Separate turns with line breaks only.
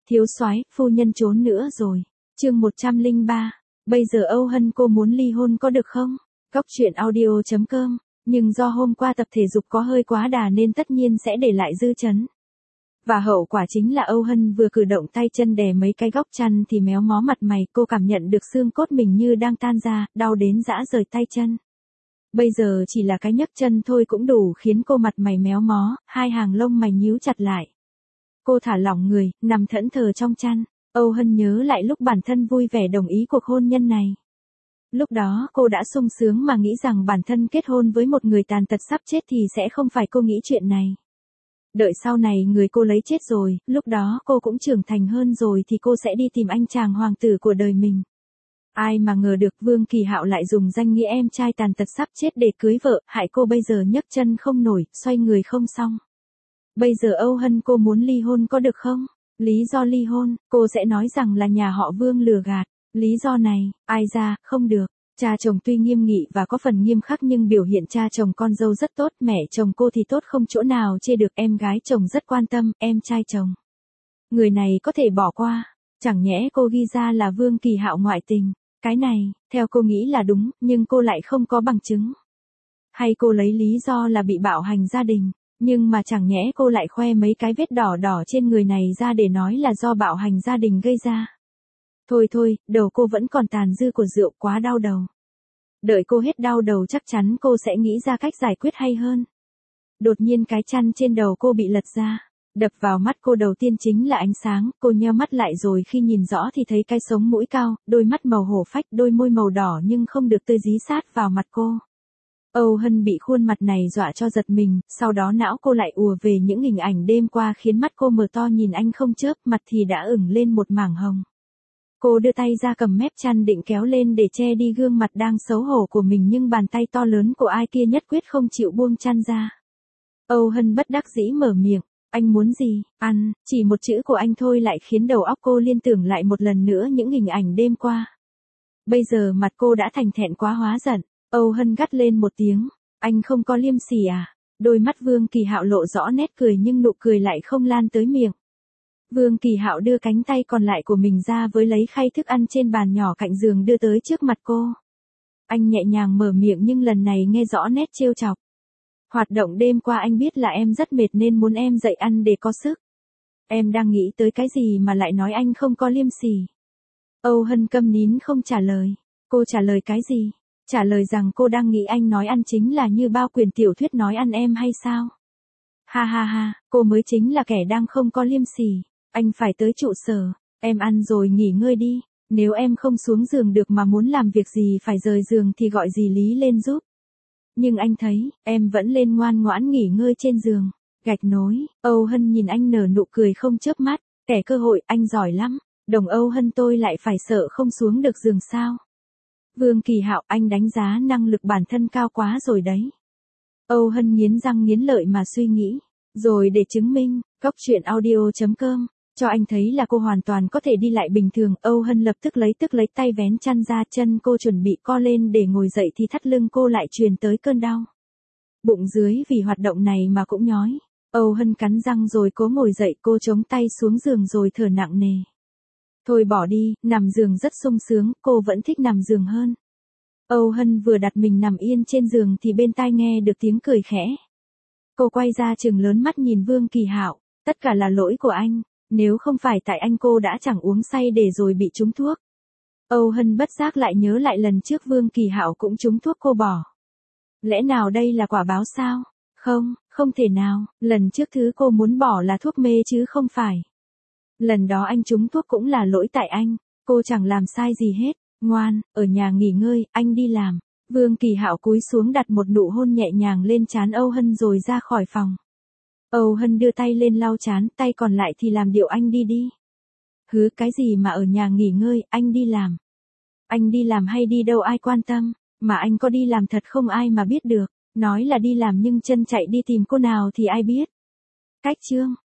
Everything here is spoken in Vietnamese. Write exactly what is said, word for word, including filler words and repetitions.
Thiếu soái, phu nhân trốn nữa rồi. Chương một trăm lẻ ba. Bây giờ Âu Hân cô muốn ly hôn có được không? Góc truyện audio chấm com. Nhưng do hôm qua tập thể dục có hơi quá đà nên tất nhiên sẽ để lại dư chấn. Và hậu quả chính là Âu Hân vừa cử động tay chân đè mấy cái góc chăn thì méo mó mặt mày, cô cảm nhận được xương cốt mình như đang tan ra, đau đến rã rời tay chân. Bây giờ chỉ là cái nhấc chân thôi cũng đủ khiến cô mặt mày méo mó, hai hàng lông mày nhíu chặt lại. Cô thả lỏng người, nằm thẫn thờ trong chăn. Âu Hân nhớ lại lúc bản thân vui vẻ đồng ý cuộc hôn nhân này. Lúc đó cô đã sung sướng mà nghĩ rằng bản thân kết hôn với một người tàn tật sắp chết thì sẽ không phải cô nghĩ chuyện này. Đợi sau này người cô lấy chết rồi, lúc đó cô cũng trưởng thành hơn rồi thì cô sẽ đi tìm anh chàng hoàng tử của đời mình. Ai mà ngờ được Vương Kỳ Hạo lại dùng danh nghĩa em trai tàn tật sắp chết để cưới vợ, hại cô bây giờ nhấc chân không nổi, xoay người không xong. Bây giờ Âu Hân cô muốn ly hôn có được không? Lý do ly hôn, cô sẽ nói rằng là nhà họ Vương lừa gạt. Lý do này, ai ra, không được. Cha chồng tuy nghiêm nghị và có phần nghiêm khắc nhưng biểu hiện cha chồng con dâu rất tốt, mẹ chồng cô thì tốt không chỗ nào chê được, em gái chồng rất quan tâm, em trai chồng. Người này có thể bỏ qua, chẳng nhẽ cô ghi ra là Vương Kỳ Hạo ngoại tình. Cái này, theo cô nghĩ là đúng, nhưng cô lại không có bằng chứng. Hay cô lấy lý do là bị bạo hành gia đình, nhưng mà chẳng nhẽ cô lại khoe mấy cái vết đỏ đỏ trên người này ra để nói là do bạo hành gia đình gây ra. Thôi thôi, đầu cô vẫn còn tàn dư của rượu, quá đau đầu. Đợi cô hết đau đầu chắc chắn cô sẽ nghĩ ra cách giải quyết hay hơn. Đột nhiên cái chăn trên đầu cô bị lật ra. Đập vào mắt cô đầu tiên chính là ánh sáng, cô nheo mắt lại rồi khi nhìn rõ thì thấy cái sống mũi cao, đôi mắt màu hổ phách, đôi môi màu đỏ nhưng không được tươi dí sát vào mặt cô. Âu Hân bị khuôn mặt này dọa cho giật mình, sau đó não cô lại ùa về những hình ảnh đêm qua khiến mắt cô mở to nhìn anh không chớp, mặt thì đã ửng lên một mảng hồng. Cô đưa tay ra cầm mép chăn định kéo lên để che đi gương mặt đang xấu hổ của mình nhưng bàn tay to lớn của ai kia nhất quyết không chịu buông chăn ra. Âu Hân bất đắc dĩ mở miệng, anh muốn gì, ăn, chỉ một chữ của anh thôi lại khiến đầu óc cô liên tưởng lại một lần nữa những hình ảnh đêm qua. Bây giờ mặt cô đã thành thẹn quá hóa giận, Âu Hân gắt lên một tiếng, anh không có liêm sỉ à? Đôi mắt Vương Kỳ Hạo lộ rõ nét cười nhưng nụ cười lại không lan tới miệng. Vương Kỳ Hạo đưa cánh tay còn lại của mình ra với lấy khay thức ăn trên bàn nhỏ cạnh giường đưa tới trước mặt cô. Anh nhẹ nhàng mở miệng nhưng lần này nghe rõ nét trêu chọc. Hoạt động đêm qua anh biết là em rất mệt nên muốn em dậy ăn để có sức. Em đang nghĩ tới cái gì mà lại nói anh không có liêm sỉ? Âu Hân câm nín không trả lời. Cô trả lời cái gì? Trả lời rằng cô đang nghĩ anh nói ăn chính là như bao quyển tiểu thuyết nói ăn em hay sao? Ha ha ha, cô mới chính là kẻ đang không có liêm sỉ. Anh phải tới trụ sở, em ăn rồi nghỉ ngơi đi. Nếu em không xuống giường được mà muốn làm việc gì phải rời giường thì gọi dì Lý lên giúp. Nhưng anh thấy, em vẫn lên ngoan ngoãn nghỉ ngơi trên giường. Gạch nối, Âu Hân nhìn anh nở nụ cười không chớp mắt, kẻ cơ hội anh giỏi lắm. Đồng Âu Hân tôi lại phải sợ không xuống được giường sao? Vương Kỳ Hạo, anh đánh giá năng lực bản thân cao quá rồi đấy. Âu Hân nghiến răng nghiến lợi mà suy nghĩ. Rồi để chứng minh, góc truyện audio chấm com, cho anh thấy là cô hoàn toàn có thể đi lại bình thường. Âu Hân lập tức lấy tức lấy tay vén chăn ra, chân cô chuẩn bị co lên để ngồi dậy thì thắt lưng cô lại truyền tới cơn đau. Bụng dưới vì hoạt động này mà cũng nhói. Âu Hân cắn răng rồi cố ngồi dậy, cô chống tay xuống giường rồi thở nặng nề. Thôi bỏ đi, nằm giường rất sung sướng, cô vẫn thích nằm giường hơn. Âu Hân vừa đặt mình nằm yên trên giường thì bên tai nghe được tiếng cười khẽ. Cô quay ra trừng lớn mắt nhìn Vương Kỳ Hạo, tất cả là lỗi của anh, nếu không phải tại anh cô đã chẳng uống say để rồi bị trúng thuốc. Âu Hân bất giác lại nhớ lại lần trước Vương Kỳ Hạo cũng trúng thuốc cô bỏ. Lẽ nào đây là quả báo sao? Không, không thể nào, lần trước thứ cô muốn bỏ là thuốc mê chứ không phải. Lần đó anh trúng thuốc cũng là lỗi tại anh, cô chẳng làm sai gì hết, ngoan, ở nhà nghỉ ngơi, anh đi làm. Vương Kỳ Hạo cúi xuống đặt một nụ hôn nhẹ nhàng lên trán Âu Hân rồi ra khỏi phòng. Âu Hân đưa tay lên lau trán, tay còn lại thì làm điệu anh đi đi. Hứ cái gì mà ở nhà nghỉ ngơi, anh đi làm. Anh đi làm hay đi đâu ai quan tâm, mà anh có đi làm thật không ai mà biết được, nói là đi làm nhưng chân chạy đi tìm cô nào thì ai biết. Cách chương.